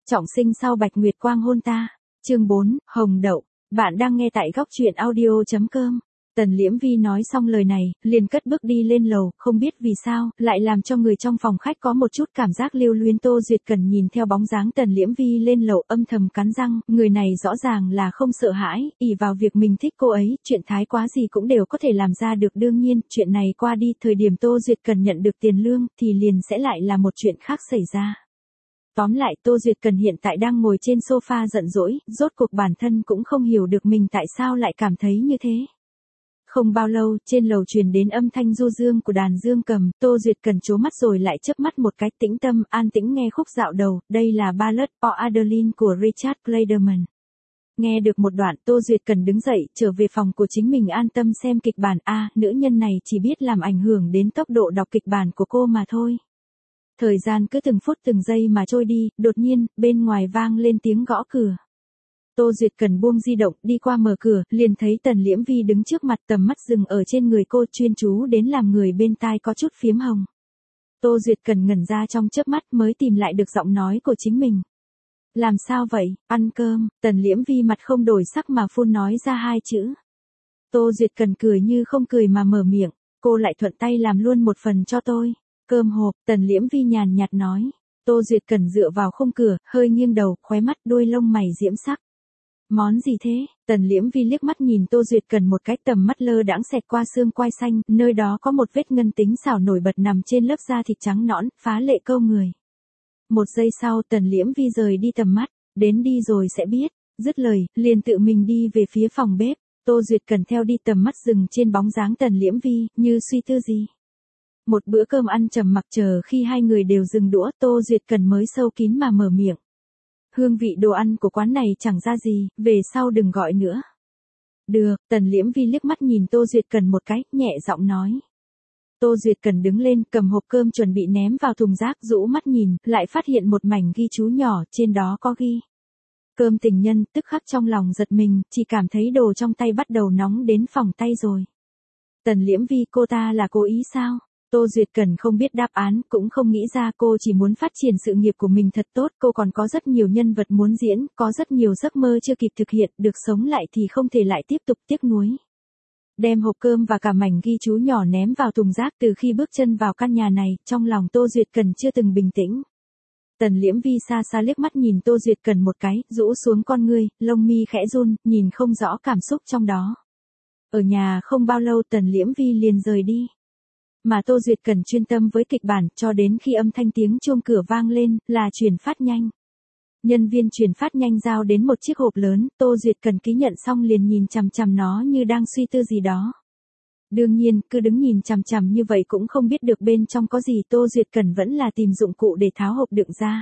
Trọng sinh sau Bạch Nguyệt Quang hôn ta. Chương 4, Hồng Đậu. Bạn đang nghe tại góc truyện audio.com. Tần Liễm Vi nói xong lời này, liền cất bước đi lên lầu, không biết vì sao, lại làm cho người trong phòng khách có một chút cảm giác lưu luyến. Tô Duyệt Cần nhìn theo bóng dáng Tần Liễm Vi lên lầu âm thầm cắn răng, người này rõ ràng là không sợ hãi, ỷ vào việc mình thích cô ấy, chuyện thái quá gì cũng đều có thể làm ra được. Đương nhiên, chuyện này qua đi, thời điểm Tô Duyệt Cần nhận được tiền lương, thì liền sẽ lại là một chuyện khác xảy ra. Tóm lại, Tô Duyệt Cần hiện tại đang ngồi trên sofa giận dỗi, rốt cuộc bản thân cũng không hiểu được mình tại sao lại cảm thấy như thế. Không bao lâu, trên lầu truyền đến âm thanh du dương của đàn dương cầm, Tô Duyệt Cần trố mắt rồi lại chớp mắt một cái, tĩnh tâm, an tĩnh nghe khúc dạo đầu, đây là Ballad of Adeline của Richard Clayderman. Nghe được một đoạn, Tô Duyệt Cần đứng dậy, trở về phòng của chính mình an tâm xem kịch bản. Nữ nhân này chỉ biết làm ảnh hưởng đến tốc độ đọc kịch bản của cô mà thôi. Thời gian cứ từng phút từng giây mà trôi đi, đột nhiên, bên ngoài vang lên tiếng gõ cửa. Tô Duyệt Cần buông di động, đi qua mở cửa, liền thấy Tần Liễm Vi đứng trước mặt, tầm mắt dừng ở trên người cô, chuyên chú đến làm người bên tai có chút phiếm hồng. Tô Duyệt Cần ngẩn ra trong chớp mắt mới tìm lại được giọng nói của chính mình. Làm sao vậy, ăn cơm? Tần Liễm Vi mặt không đổi sắc mà phun nói ra hai chữ. Tô Duyệt Cần cười như không cười mà mở miệng, cô lại thuận tay làm luôn một phần cho tôi. Cơm hộp, Tần Liễm Vi nhàn nhạt nói. Tô Duyệt Cần dựa vào khung cửa, hơi nghiêng đầu, khóe mắt đuôi lông mày diễm sắc. Món gì thế? Tần Liễm Vi liếc mắt nhìn Tô Duyệt Cần một cái, tầm mắt lơ đãng xẹt qua xương quai xanh, nơi đó có một vết ngân tính xảo nổi bật nằm trên lớp da thịt trắng nõn, phá lệ câu người. Một giây sau, Tần Liễm Vi rời đi tầm mắt, đến đi rồi sẽ biết. Dứt lời, liền tự mình đi về phía phòng bếp. Tô Duyệt Cần theo đi, tầm mắt dừng trên bóng dáng Tần Liễm Vi, như suy tư gì. Một bữa cơm ăn trầm mặc, chờ khi hai người đều dừng đũa, Tô Duyệt Cần mới sâu kín mà mở miệng. Hương vị đồ ăn của quán này chẳng ra gì, về sau đừng gọi nữa. Được, Tần Liễm Vi liếc mắt nhìn Tô Duyệt Cần một cái, nhẹ giọng nói. Tô Duyệt Cần đứng lên, cầm hộp cơm chuẩn bị ném vào thùng rác, rũ mắt nhìn, lại phát hiện một mảnh ghi chú nhỏ, trên đó có ghi. Cơm tình nhân, tức khắc trong lòng giật mình, chỉ cảm thấy đồ trong tay bắt đầu nóng đến phỏng tay rồi. Tần Liễm Vi, cô ta là cố ý sao? Tô Duyệt Cần không biết đáp án, cũng không nghĩ ra, cô chỉ muốn phát triển sự nghiệp của mình thật tốt, cô còn có rất nhiều nhân vật muốn diễn, có rất nhiều giấc mơ chưa kịp thực hiện, được sống lại thì không thể lại tiếp tục tiếc nuối. Đem hộp cơm và cả mảnh ghi chú nhỏ ném vào thùng rác. Từ khi bước chân vào căn nhà này, trong lòng Tô Duyệt Cần chưa từng bình tĩnh. Tần Liễm Vi xa xa liếc mắt nhìn Tô Duyệt Cần một cái, rũ xuống con ngươi, lông mi khẽ run, nhìn không rõ cảm xúc trong đó. Ở nhà không bao lâu Tần Liễm Vi liền rời đi. Mà Tô Duyệt Cần chuyên tâm với kịch bản, cho đến khi âm thanh tiếng chuông cửa vang lên, là chuyển phát nhanh. Nhân viên chuyển phát nhanh giao đến một chiếc hộp lớn, Tô Duyệt Cần ký nhận xong liền nhìn chằm chằm nó như đang suy tư gì đó. Đương nhiên, cứ đứng nhìn chằm chằm như vậy cũng không biết được bên trong có gì, Tô Duyệt Cần vẫn là tìm dụng cụ để tháo hộp đựng ra.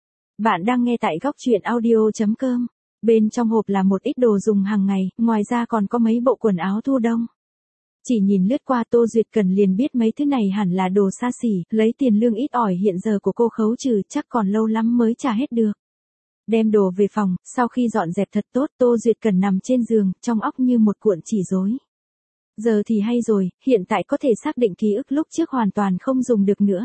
Bạn đang nghe tại góc truyện audio.com. Bên trong hộp là một ít đồ dùng hàng ngày, ngoài ra còn có mấy bộ quần áo thu đông. Chỉ nhìn lướt qua Tô Duyệt Cần liền biết mấy thứ này hẳn là đồ xa xỉ, lấy tiền lương ít ỏi hiện giờ của cô khấu trừ chắc còn lâu lắm mới trả hết được. Đem đồ về phòng, sau khi dọn dẹp thật tốt, Tô Duyệt Cần nằm trên giường, trong óc như một cuộn chỉ rối. Giờ thì hay rồi, hiện tại có thể xác định ký ức lúc trước hoàn toàn không dùng được nữa.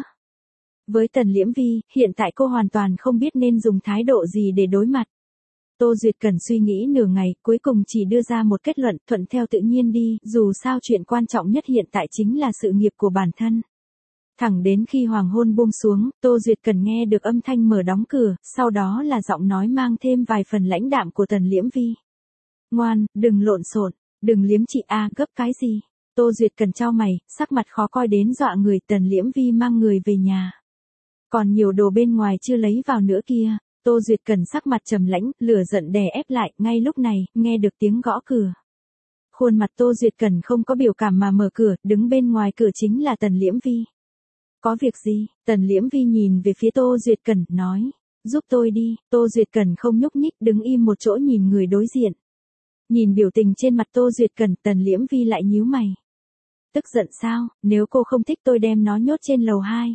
Với Tần Liễm Vi, hiện tại cô hoàn toàn không biết nên dùng thái độ gì để đối mặt. Tô Duyệt Cần suy nghĩ nửa ngày, cuối cùng chỉ đưa ra một kết luận, thuận theo tự nhiên đi, dù sao chuyện quan trọng nhất hiện tại chính là sự nghiệp của bản thân. Thẳng đến khi hoàng hôn buông xuống, Tô Duyệt Cần nghe được âm thanh mở đóng cửa, sau đó là giọng nói mang thêm vài phần lãnh đạm của Tần Liễm Vi. Ngoan, đừng lộn xộn, đừng liếm chị gấp cái gì? Tô Duyệt Cần chau mày, sắc mặt khó coi đến dọa người. Tần Liễm Vi mang người về nhà. Còn nhiều đồ bên ngoài chưa lấy vào nữa kia. Tô Duyệt Cần sắc mặt trầm lãnh, lửa giận đè ép lại, ngay lúc này, nghe được tiếng gõ cửa. Khuôn mặt Tô Duyệt Cần không có biểu cảm mà mở cửa, đứng bên ngoài cửa chính là Tần Liễm Vi. Có việc gì? Tần Liễm Vi nhìn về phía Tô Duyệt Cần, nói, giúp tôi đi. Tô Duyệt Cần không nhúc nhích, đứng im một chỗ nhìn người đối diện. Nhìn biểu tình trên mặt Tô Duyệt Cần, Tần Liễm Vi lại nhíu mày. Tức giận sao? Nếu cô không thích tôi đem nó nhốt trên lầu 2.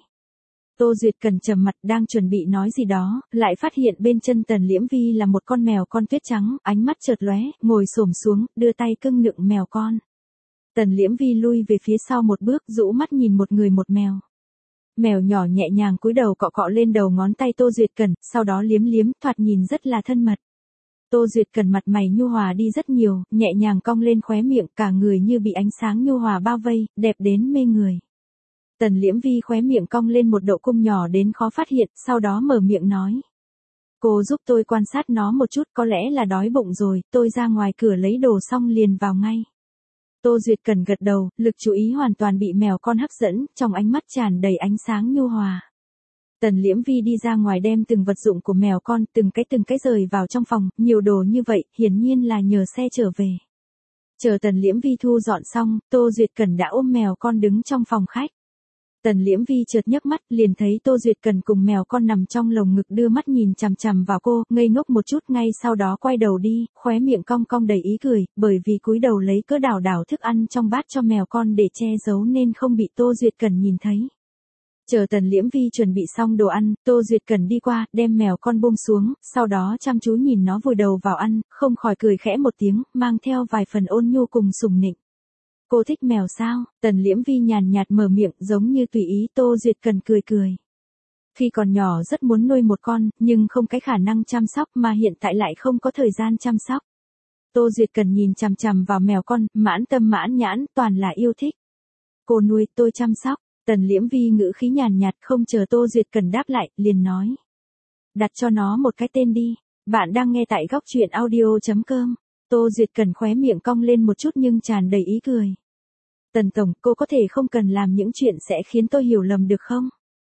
Tô Duyệt Cần trầm mặt đang chuẩn bị nói gì đó, lại phát hiện bên chân Tần Liễm Vi là một con mèo con tuyết trắng, ánh mắt chợt lóe, ngồi xổm xuống, đưa tay cưng nựng mèo con. Tần Liễm Vi lui về phía sau một bước, rũ mắt nhìn một người một mèo. Mèo nhỏ nhẹ nhàng cúi đầu cọ cọ lên đầu ngón tay Tô Duyệt Cẩn, sau đó liếm liếm, thoạt nhìn rất là thân mật. Tô Duyệt Cẩn mặt mày nhu hòa đi rất nhiều, nhẹ nhàng cong lên khóe miệng, cả người như bị ánh sáng nhu hòa bao vây, đẹp đến mê người. Tần Liễm Vi khóe miệng cong lên một độ cung nhỏ đến khó phát hiện, sau đó mở miệng nói. Cô giúp tôi quan sát nó một chút, có lẽ là đói bụng rồi, tôi ra ngoài cửa lấy đồ xong liền vào ngay. Tô Duyệt Cẩn gật đầu, lực chú ý hoàn toàn bị mèo con hấp dẫn, trong ánh mắt tràn đầy ánh sáng nhu hòa. Tần Liễm Vi đi ra ngoài đem từng vật dụng của mèo con, từng cái rời vào trong phòng, nhiều đồ như vậy, hiển nhiên là nhờ xe trở về. Chờ Tần Liễm Vi thu dọn xong, Tô Duyệt Cẩn đã ôm mèo con đứng trong phòng khách. Tần Liễm Vi chợt nhấc mắt, liền thấy Tô Duyệt Cẩn cùng mèo con nằm trong lồng ngực đưa mắt nhìn chằm chằm vào cô, ngây ngốc một chút ngay sau đó quay đầu đi, khóe miệng cong cong đầy ý cười, bởi vì cúi đầu lấy cớ đảo đảo thức ăn trong bát cho mèo con để che giấu nên không bị Tô Duyệt Cẩn nhìn thấy. Chờ Tần Liễm Vi chuẩn bị xong đồ ăn, Tô Duyệt Cẩn đi qua, đem mèo con buông xuống, sau đó chăm chú nhìn nó vùi đầu vào ăn, không khỏi cười khẽ một tiếng, mang theo vài phần ôn nhu cùng sùng nịnh. Cô thích mèo sao? Tần Liễm Vi nhàn nhạt mở miệng giống như tùy ý. Tô Duyệt Cẩn cười cười. Khi còn nhỏ rất muốn nuôi một con, nhưng không cái khả năng chăm sóc mà hiện tại lại không có thời gian chăm sóc. Tô Duyệt Cẩn nhìn chằm chằm vào mèo con, mãn tâm mãn nhãn, toàn là yêu thích. Cô nuôi, tôi chăm sóc. Tần Liễm Vi ngữ khí nhàn nhạt không chờ Tô Duyệt Cẩn đáp lại, liền nói. Đặt cho nó một cái tên đi. Bạn đang nghe tại góc truyện audio.com. Tô Duyệt Cẩn khóe miệng cong lên một chút nhưng tràn đầy ý cười. Tần Tổng, cô có thể không cần làm những chuyện sẽ khiến tôi hiểu lầm được không?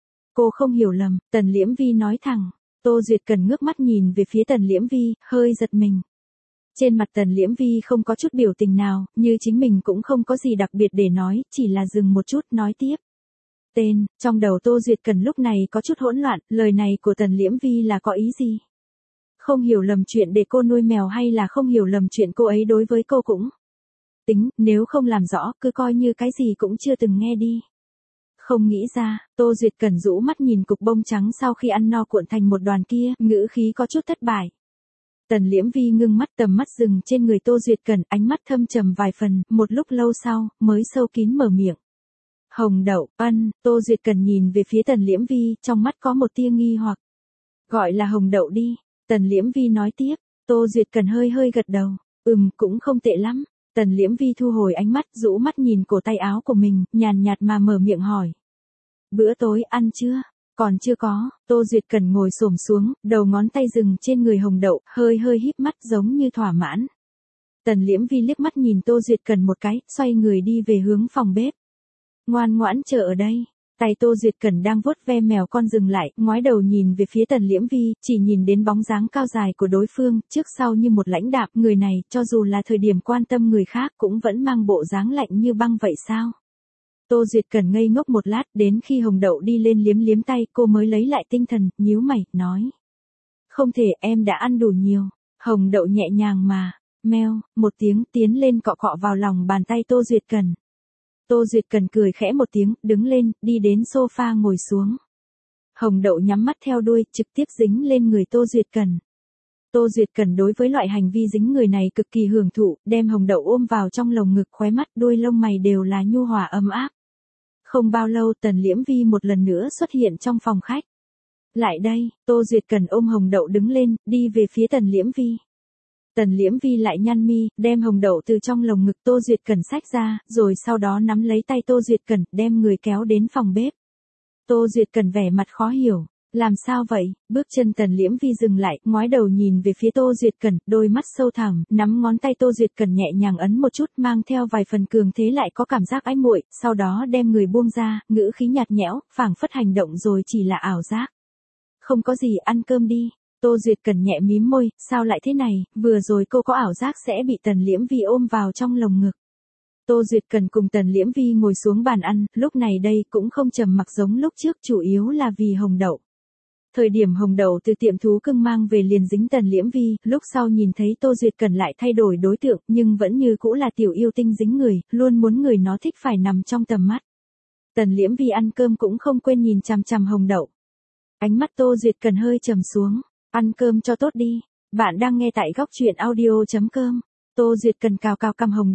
Cô không hiểu lầm, Tần Liễm Vi nói thẳng. Tô Duyệt Cẩn ngước mắt nhìn về phía Tần Liễm Vi, hơi giật mình. Trên mặt Tần Liễm Vi không có chút biểu tình nào, như chính mình cũng không có gì đặc biệt để nói, chỉ là dừng một chút, nói tiếp. Tên, trong đầu Tô Duyệt Cẩn lúc này có chút hỗn loạn, lời này của Tần Liễm Vi là có ý gì? Không hiểu lầm chuyện để cô nuôi mèo hay là không hiểu lầm chuyện cô ấy đối với cô cũng? Tính, nếu không làm rõ, cứ coi như cái gì cũng chưa từng nghe đi. Không nghĩ ra, Tô Duyệt Cẩn rũ mắt nhìn cục bông trắng sau khi ăn no cuộn thành một đoàn kia, ngữ khí có chút thất bại. Tần Liễm Vi ngưng mắt tầm mắt dừng trên người Tô Duyệt Cẩn, ánh mắt thâm trầm vài phần, một lúc lâu sau, mới sâu kín mở miệng. Hồng đậu, Tô Duyệt Cẩn nhìn về phía Tần Liễm Vi, trong mắt có một tia nghi hoặc. Gọi là hồng đậu đi, Tần Liễm Vi nói tiếp, Tô Duyệt Cẩn hơi gật đầu, cũng không tệ lắm. Tần Liễm Vi thu hồi ánh mắt, rũ mắt nhìn cổ tay áo của mình, nhàn nhạt mà mở miệng hỏi. Bữa tối ăn chưa? Còn chưa có. Tô Duyệt Cẩn ngồi xổm xuống, đầu ngón tay dừng trên người hồng đậu, hơi híp mắt giống như thỏa mãn. Tần Liễm Vi liếc mắt nhìn Tô Duyệt Cẩn một cái, xoay người đi về hướng phòng bếp. Ngoan ngoãn chờ ở đây. Tay Tô Duyệt Cẩn đang vuốt ve mèo con dừng lại, ngoái đầu nhìn về phía Tần Liễm Vi, chỉ nhìn đến bóng dáng cao dài của đối phương, trước sau như một lãnh đạm, người này, cho dù là thời điểm quan tâm người khác cũng vẫn mang bộ dáng lạnh như băng vậy sao? Tô Duyệt Cẩn ngây ngốc một lát, đến khi hồng đậu đi lên liếm tay, cô mới lấy lại tinh thần, nhíu mày, nói. Không thể, em đã ăn đủ nhiều. Hồng đậu nhẹ nhàng mà, meo, một tiếng tiến lên cọ cọ vào lòng bàn tay Tô Duyệt Cẩn. Tô Duyệt Cẩn cười khẽ một tiếng, đứng lên, đi đến sofa ngồi xuống. Hồng đậu nhắm mắt theo đuôi, trực tiếp dính lên người Tô Duyệt Cẩn. Tô Duyệt Cẩn đối với loại hành vi dính người này cực kỳ hưởng thụ, đem hồng đậu ôm vào trong lồng ngực, khóe mắt, đuôi lông mày đều là nhu hòa ấm áp. Không bao lâu Tần Liễm Vi một lần nữa xuất hiện trong phòng khách. Lại đây, Tô Duyệt Cẩn ôm hồng đậu đứng lên, đi về phía Tần Liễm Vi. Tần Liễm Vi lại nhăn mi, đem hồng đậu từ trong lồng ngực Tô Duyệt Cẩn xách ra, rồi sau đó nắm lấy tay Tô Duyệt Cẩn, đem người kéo đến phòng bếp. Tô Duyệt Cẩn vẻ mặt khó hiểu, làm sao vậy? Bước chân Tần Liễm Vi dừng lại, ngoái đầu nhìn về phía Tô Duyệt Cẩn, đôi mắt sâu thẳm, nắm ngón tay Tô Duyệt Cẩn nhẹ nhàng ấn một chút, mang theo vài phần cường thế lại có cảm giác ái muội, sau đó đem người buông ra, ngữ khí nhạt nhẽo, phảng phất hành động rồi chỉ là ảo giác. Không có gì, ăn cơm đi. Tô Duyệt Cẩn nhẹ mím môi, sao lại thế này, vừa rồi cô có ảo giác sẽ bị Tần Liễm Vi ôm vào trong lồng ngực. Tô Duyệt Cẩn cùng Tần Liễm Vi ngồi xuống bàn ăn, lúc này đây cũng không trầm mặc giống lúc trước, chủ yếu là vì hồng đậu. Thời điểm hồng đậu từ tiệm thú cưng mang về liền dính Tần Liễm Vi, lúc sau nhìn thấy Tô Duyệt Cẩn lại thay đổi đối tượng, nhưng vẫn như cũ là tiểu yêu tinh dính người, luôn muốn người nó thích phải nằm trong tầm mắt. Tần Liễm Vi ăn cơm cũng không quên nhìn chằm chằm hồng đậu. Ánh mắt Tô Duyệt Cẩn hơi trầm xuống. Ăn cơm cho tốt đi. Bạn đang nghe tại góc truyện audio.com. Tô Duyệt Cẩn cào cằm hồng đậu.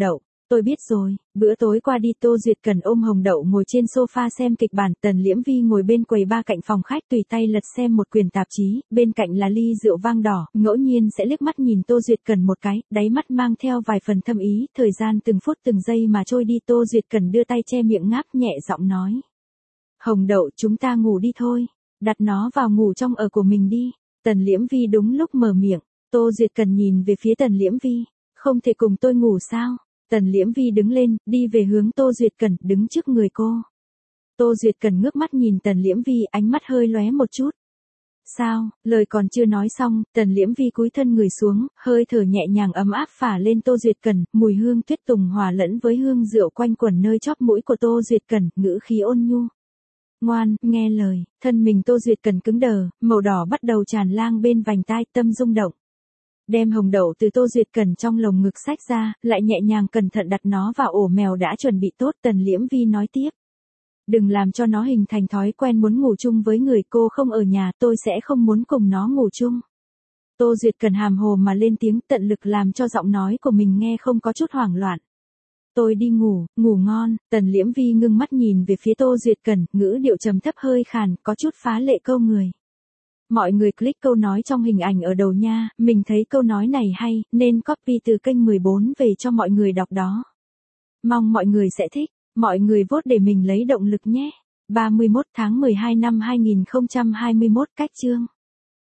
Tôi biết rồi, bữa tối qua đi Tô Duyệt Cần ôm Hồng Đậu ngồi trên sofa xem kịch bản, Tần Liễm Vi ngồi bên quầy ba cạnh phòng khách tùy tay lật xem một quyển tạp chí, bên cạnh là ly rượu vang đỏ, ngẫu nhiên sẽ liếc mắt nhìn Tô Duyệt Cần một cái, đáy mắt mang theo vài phần thâm ý, thời gian từng phút từng giây mà trôi đi. Tô Duyệt Cần đưa tay che miệng ngáp nhẹ giọng nói. Hồng Đậu, chúng ta ngủ đi thôi, đặt nó vào ngủ trong ở của mình đi. Tần Liễm Vi đúng lúc mở miệng, Tô Duyệt Cần nhìn về phía Tần Liễm Vi, không thể cùng tôi ngủ sao? Tần Liễm Vi đứng lên, đi về hướng Tô Duyệt Cần, đứng trước người cô. Tô Duyệt Cần ngước mắt nhìn Tần Liễm Vi, ánh mắt hơi lóe một chút. Sao, lời còn chưa nói xong, Tần Liễm Vi cúi thân người xuống, hơi thở nhẹ nhàng ấm áp phả lên Tô Duyệt Cần, mùi hương tuyết tùng hòa lẫn với hương rượu quanh quẩn nơi chóp mũi của Tô Duyệt Cần, ngữ khí ôn nhu. Ngoan, nghe lời, thân mình Tô Duyệt Cần cứng đờ, màu đỏ bắt đầu tràn lan bên vành tai, tâm rung động. Đem Hồng Đậu từ Tô Duyệt Cần trong lồng ngực xách ra, lại nhẹ nhàng cẩn thận đặt nó vào ổ mèo đã chuẩn bị tốt. Tần Liễm Vi nói tiếp. Đừng làm cho nó hình thành thói quen muốn ngủ chung với người, cô không ở nhà, tôi sẽ không muốn cùng nó ngủ chung. Tô Duyệt Cần hàm hồ mà lên tiếng, tận lực làm cho giọng nói của mình nghe không có chút hoảng loạn. Tôi đi ngủ, ngủ ngon. Tần Liễm Vi ngưng mắt nhìn về phía Tô Duyệt Cần, ngữ điệu trầm thấp hơi khàn, có chút phá lệ câu người. Mọi người click câu nói trong hình ảnh ở đầu nha, mình thấy câu nói này hay, nên copy từ kênh 14 về cho mọi người đọc đó. Mong mọi người sẽ thích, mọi người vote để mình lấy động lực nhé. 31 tháng 12 năm 2021 cách chương.